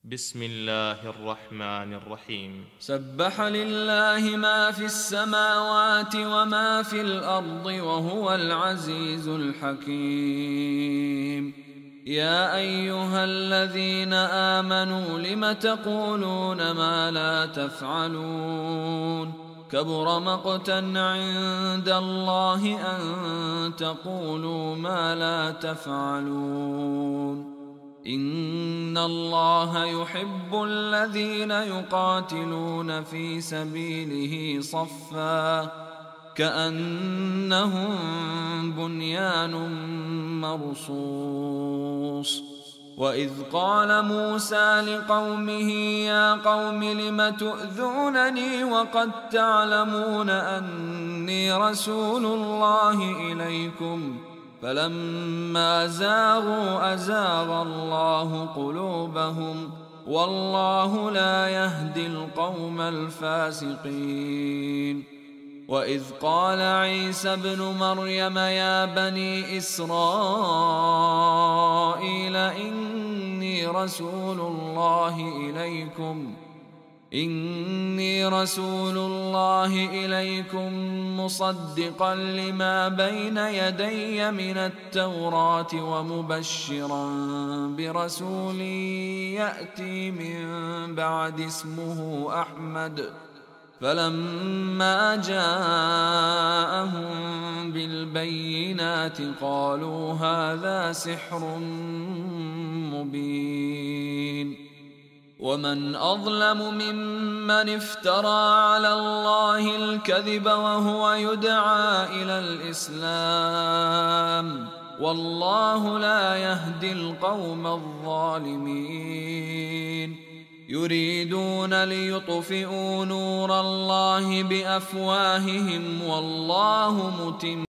بسم الله الرحمن الرحيم. سبح لله ما في السماوات وما في الأرض وهو العزيز الحكيم. يا أيها الذين آمنوا لم تقولون ما لا تفعلون؟ كبر مقتا عند الله أن تقولوا ما لا تفعلون. إن الله يحب الذين يقاتلون في سبيله صفا كأنهم بنيان مرصوص. وإذ قال موسى لقومه يا قوم لم تؤذونني وقد تعلمون أني رسول الله إليكم فلما زاغوا أزاغ الله قلوبهم والله لا يهدي القوم الفاسقين. وإذ قال عيسى ابن مريم يا بني إسرائيل إني رسول الله إليكم مصدقا لما بين يدي من التوراة ومبشرا برسول يأتي من بعد اسمه أحمد. فلما جاءهم بالبينات قالوا هذا سحر مبين. ومن أظلم ممن افترى على الله الكذب وهو يدعى إلى الإسلام والله لا يهدي القوم الظالمين. يريدون ليطفئوا نور الله بأفواههم والله متم